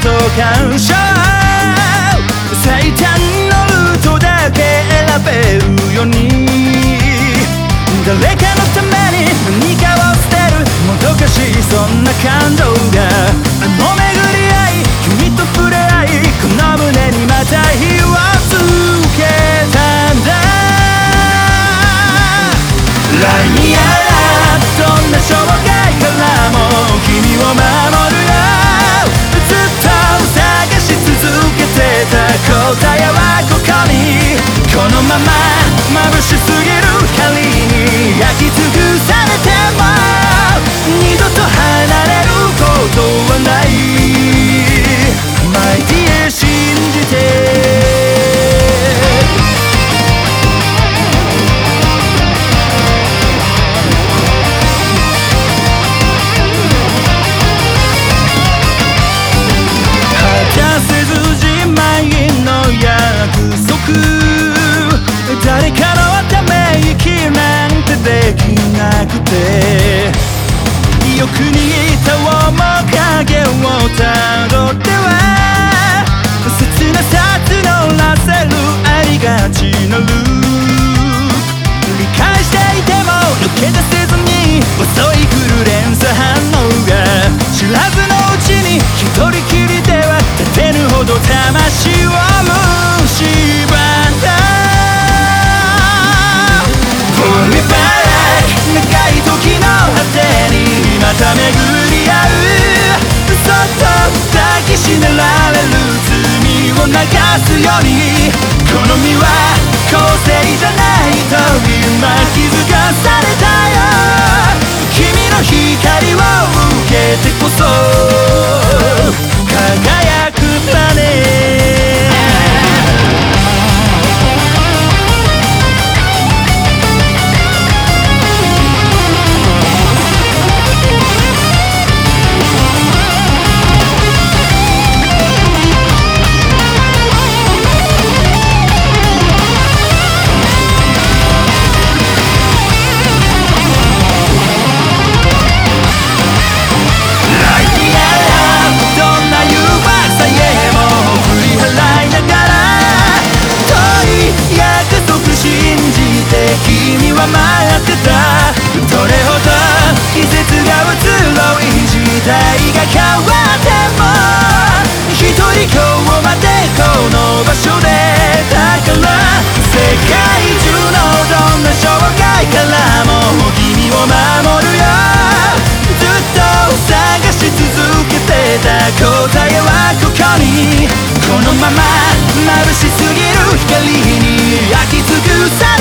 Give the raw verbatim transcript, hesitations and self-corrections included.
と干渉、最短のルートだけ選べるように、誰かのために何かを捨てるもどかしいそんな感情が、あの巡り合い君と触れ合い、この胸にまた火をつけたんだ。ライニアラどんな障害からも君を守るよ、ずっと探し続けてた答えはここに、このまま眩しすぎる光に焼き尽くされても二度と離れることはない。 My dear 信じて誰かのため息なんてできなくて、よく似た面影をたどっては切なさ募らせるありがちなループ、理解していても抜け出せずに襲い来る連鎖反応が、知らずのうちに一人きりでは立てぬほど魂を蝕んだ。長い時の果てにまた巡り合う、そっと抱きしめられる罪を流すように、この身は個性じゃないと今気づかされたよ。君の光を受けてこそ輝くだね。君は待ってた、どれほど季節が移ろい時代が変わっても一人今日までこの場所で、だから世界中のどんな障害からも君を守るよ、ずっと探し続けてた答えはここに、このまま眩しすぎる光に焼き尽くされ